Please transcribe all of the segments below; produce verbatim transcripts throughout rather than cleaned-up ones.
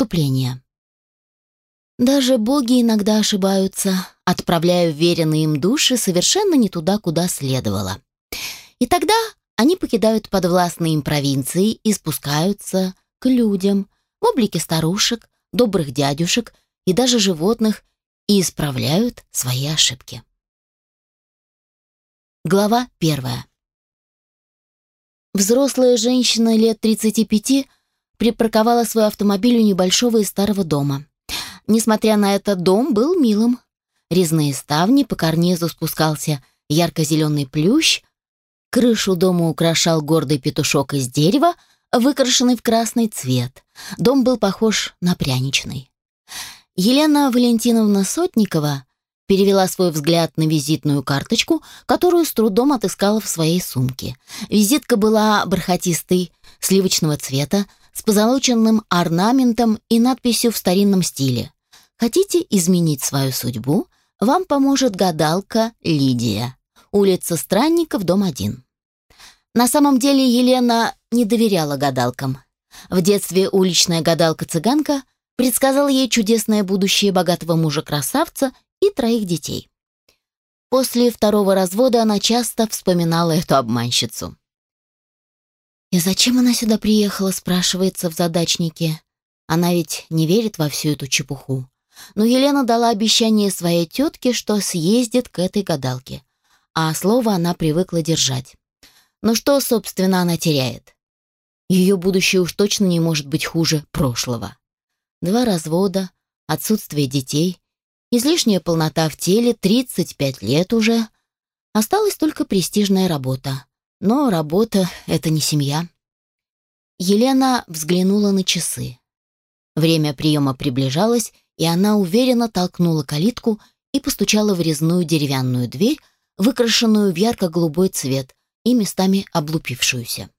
Вступление. Даже боги иногда ошибаются, отправляя вверенные им души совершенно не туда, куда следовало. И тогда они покидают подвластные им провинции и спускаются к людям в облике старушек, добрых дядюшек и даже животных и исправляют свои ошибки. Глава первая. Взрослая женщина лет тридцати пяти припарковала свой автомобиль у небольшого и старого дома. Несмотря на это, дом был милым. Резные ставни, по карнизу спускался ярко-зеленый плющ, крышу дома украшал гордый петушок из дерева, выкрашенный в красный цвет. Дом был похож на пряничный. Елена Валентиновна Сотникова перевела свой взгляд на визитную карточку, которую с трудом отыскала в своей сумке. Визитка была бархатистой, сливочного цвета, с позолоченным орнаментом и надписью в старинном стиле. Хотите изменить свою судьбу? Вам поможет гадалка Лидия. Улица Странников, дом один. На самом деле Елена не доверяла гадалкам. В детстве уличная гадалка-цыганка предсказала ей чудесное будущее богатого мужа-красавца и троих детей. После второго развода она часто вспоминала эту обманщицу. «И зачем она сюда приехала?» — спрашивается в задачнике. Она ведь не верит во всю эту чепуху. Но Елена дала обещание своей тетке, что съездит к этой гадалке. А слово она привыкла держать. Но что, собственно, она теряет? Ее будущее уж точно не может быть хуже прошлого. Два развода, отсутствие детей, излишняя полнота в теле, тридцать пять лет уже. Осталась только престижная работа. Но работа — это не семья. Елена взглянула на часы. Время приема приближалось, и она уверенно толкнула калитку и постучала в резную деревянную дверь, выкрашенную в ярко-голубой цвет и местами облупившуюся.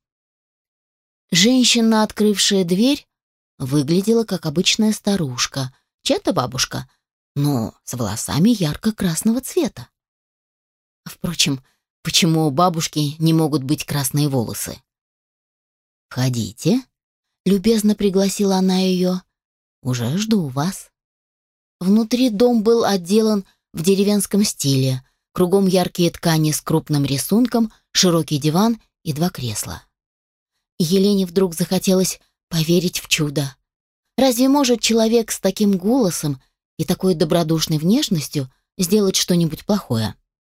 Женщина, открывшая дверь, выглядела как обычная старушка, чья-то бабушка, но с волосами ярко-красного цвета. Впрочем, почему у бабушки не могут быть красные волосы? «Входите», — любезно пригласила она ее. «Уже жду вас». Внутри дом был отделан в деревенском стиле. Кругом яркие ткани с крупным рисунком, широкий диван и два кресла. Елене вдруг захотелось поверить в чудо. Разве может человек с таким голосом и такой добродушной внешностью сделать что-нибудь плохое?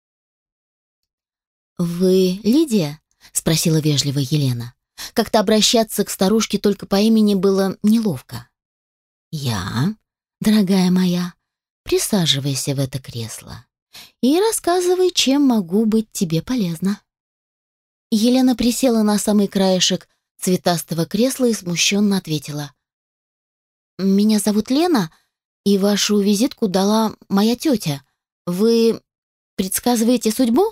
«Вы Лидия?» — спросила вежливо Елена. Как-то обращаться к старушке только по имени было неловко. «Я, дорогая моя, присаживайся в это кресло и рассказывай, чем могу быть тебе полезна». Елена присела на самый краешек цветастого кресла и смущенно ответила. «Меня зовут Лена, и вашу визитку дала моя тетя. Вы предсказываете судьбу?»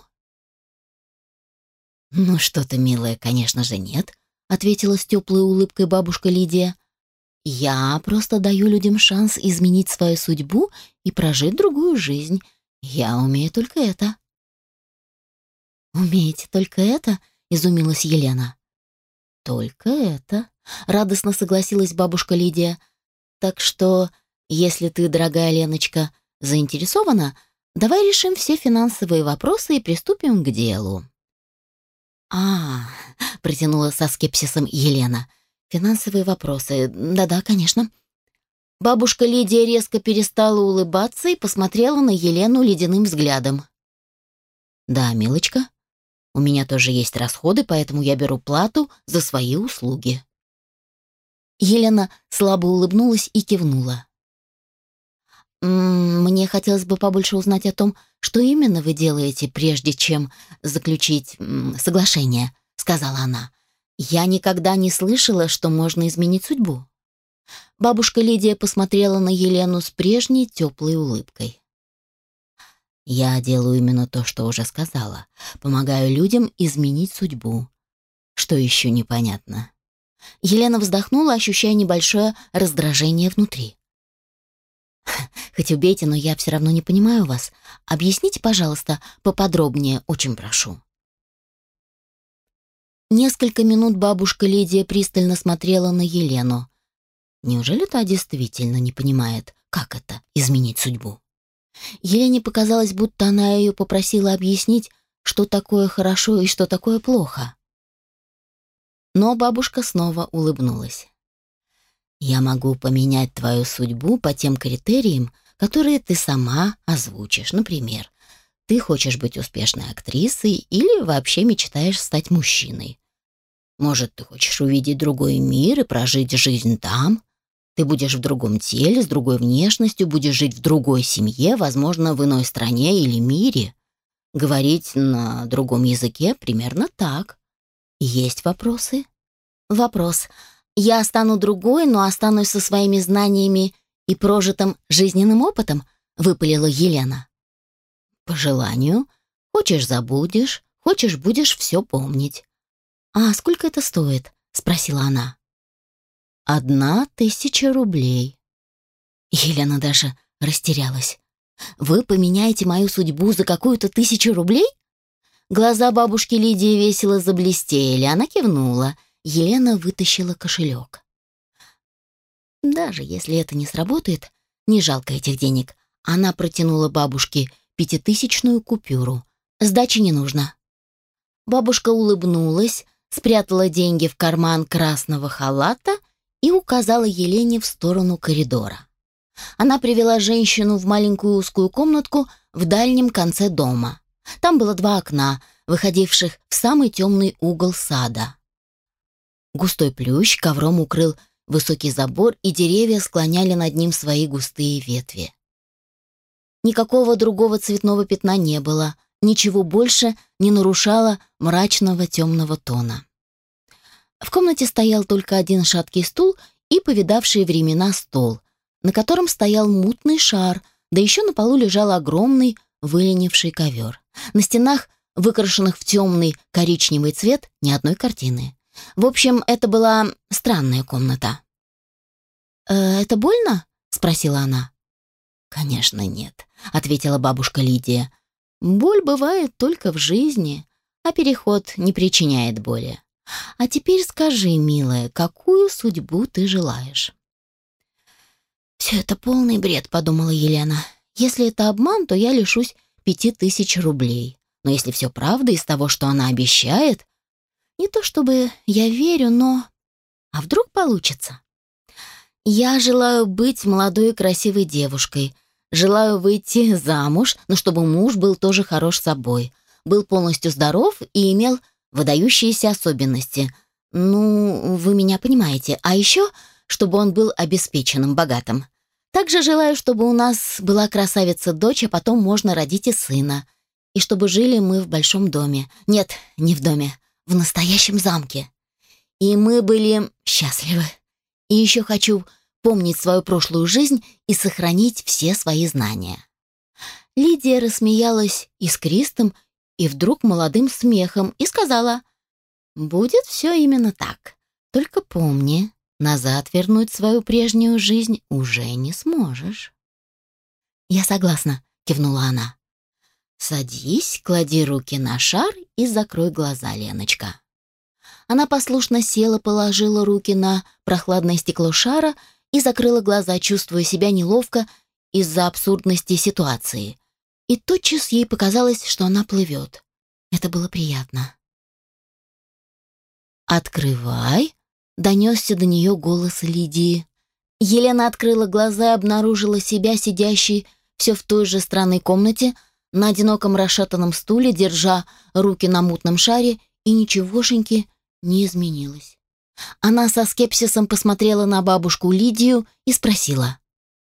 «Ну что-то, милая, конечно же, нет», — ответила с теплой улыбкой бабушка Лидия. «Я просто даю людям шанс изменить свою судьбу и прожить другую жизнь. Я умею только это». «Умеете только это?» — изумилась Елена. «Только это», — радостно согласилась бабушка Лидия. «Так что, если ты, дорогая Леночка, заинтересована, давай решим все финансовые вопросы и приступим к делу». «А, — протянула со скепсисом Елена, — финансовые вопросы. Да-да, конечно». Бабушка Лидия резко перестала улыбаться и посмотрела на Елену ледяным взглядом. «Да, милочка, у меня тоже есть расходы, поэтому я беру плату за свои услуги». Елена слабо улыбнулась и кивнула. «Мне хотелось бы побольше узнать о том, что именно вы делаете, прежде чем заключить м, соглашение», — сказала она. «Я никогда не слышала, что можно изменить судьбу». Бабушка Лидия посмотрела на Елену с прежней теплой улыбкой. «Я делаю именно то, что уже сказала. Помогаю людям изменить судьбу. Что еще непонятно?» Елена вздохнула, ощущая небольшое раздражение внутри. «Хоть убейте, но я все равно не понимаю вас. Объясните, пожалуйста, поподробнее, очень прошу». Несколько минут бабушка Лидия пристально смотрела на Елену. Неужели та действительно не понимает, как это — изменить судьбу? Елене показалось, будто она ее попросила объяснить, что такое хорошо и что такое плохо. Но бабушка снова улыбнулась. «Я могу поменять твою судьбу по тем критериям, которые ты сама озвучишь. Например, ты хочешь быть успешной актрисой или вообще мечтаешь стать мужчиной. Может, ты хочешь увидеть другой мир и прожить жизнь там? Ты будешь в другом теле, с другой внешностью, будешь жить в другой семье, возможно, в иной стране или мире. Говорить на другом языке примерно так. Есть вопросы?» «Вопрос. Я стану другой, но останусь со своими знаниями и прожитым жизненным опытом?» — выпалила Елена. «По желанию. Хочешь — забудешь, хочешь — будешь все помнить». «А сколько это стоит?» — спросила она. «Одна тысяча рублей». Елена даже растерялась. «Вы поменяете мою судьбу за какую-то тысячу рублей?» Глаза бабушки Лидии весело заблестели. Она кивнула. Елена вытащила кошелек. «Даже если это не сработает, не жалко этих денег». Она протянула бабушке пятитысячную купюру. «Сдачи не нужно». Бабушка улыбнулась, спрятала деньги в карман красного халата и указала Елене в сторону коридора. Она привела женщину в маленькую узкую комнатку в дальнем конце дома. Там было два окна, выходивших в самый темный угол сада. Густой плющ ковром укрыл высокий забор, и деревья склоняли над ним свои густые ветви. Никакого другого цветного пятна не было, ничего больше не нарушало мрачного темного тона. В комнате стоял только один шаткий стул и повидавший времена стол, на котором стоял мутный шар, да еще на полу лежал огромный выленивший ковер. На стенах, выкрашенных в темный коричневый цвет, ни одной картины. В общем, это была странная комната. «Э, «Это больно?» — спросила она. «Конечно нет», — ответила бабушка Лидия. «Боль бывает только в жизни, а переход не причиняет боли. А теперь скажи, милая, какую судьбу ты желаешь?» «Все это полный бред», — подумала Елена. «Если это обман, то я лишусь пяти тысяч рублей. Но если все правда из того, что она обещает, не то чтобы я верю, но... А вдруг получится? Я желаю быть молодой и красивой девушкой, желаю выйти замуж, но чтобы муж был тоже хорош собой, был полностью здоров и имел выдающиеся особенности. Ну, вы меня понимаете. А еще, чтобы он был обеспеченным, богатым. Также желаю, чтобы у нас была красавица-дочь, а потом можно родить и сына. И чтобы жили мы в большом доме. Нет, не в доме, в настоящем замке. И мы были счастливы. И еще хочу помнить свою прошлую жизнь и сохранить все свои знания». Лидия рассмеялась искристым и вдруг молодым смехом и сказала: «Будет все именно так. Только помни, назад вернуть свою прежнюю жизнь уже не сможешь». «Я согласна», — кивнула она. «Садись, клади руки на шар и закрой глаза, Леночка». Она послушно села, положила руки на прохладное стекло шара и закрыла глаза, чувствуя себя неловко из-за абсурдности ситуации. И тотчас ей показалось, что она плывет. Это было приятно. «Открывай», — донесся до нее голос Лидии. Елена открыла глаза и обнаружила себя сидящей все в той же странной комнате, на одиноком расшатанном стуле, держа руки на мутном шаре, и ничегошеньки не изменилось. Она со скепсисом посмотрела на бабушку Лидию и спросила: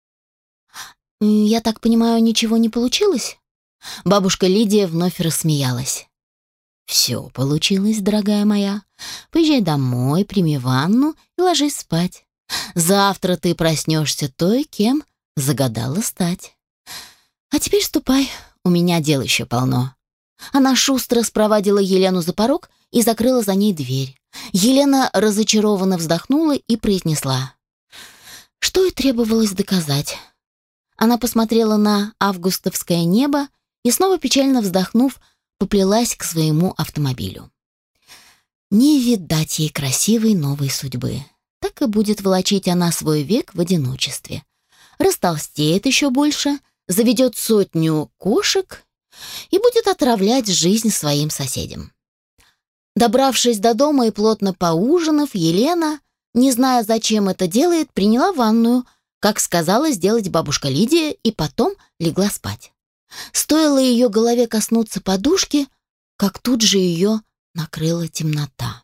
«Я так понимаю, ничего не получилось?» Бабушка Лидия вновь рассмеялась. «Все получилось, дорогая моя. Поезжай домой, прими ванну и ложись спать. Завтра ты проснешься той, кем загадала стать. А теперь ступай, у меня дел еще полно». Она шустро спровадила Елену за порог и закрыла за ней дверь. Елена разочарованно вздохнула и произнесла: «Что и требовалось доказать». Она посмотрела на августовское небо и, снова печально вздохнув, поплелась к своему автомобилю. Не видать ей красивой новой судьбы. так и будет волочить она свой век в одиночестве. Растолстеет еще больше, заведет сотню кошек и будет отравлять жизнь своим соседям. Добравшись до дома и плотно поужинав, Елена, не зная, зачем это делает, приняла ванную, как сказала сделать бабушка Лидия, и потом легла спать. Стоило ее голове коснуться подушки, как тут же ее накрыла темнота.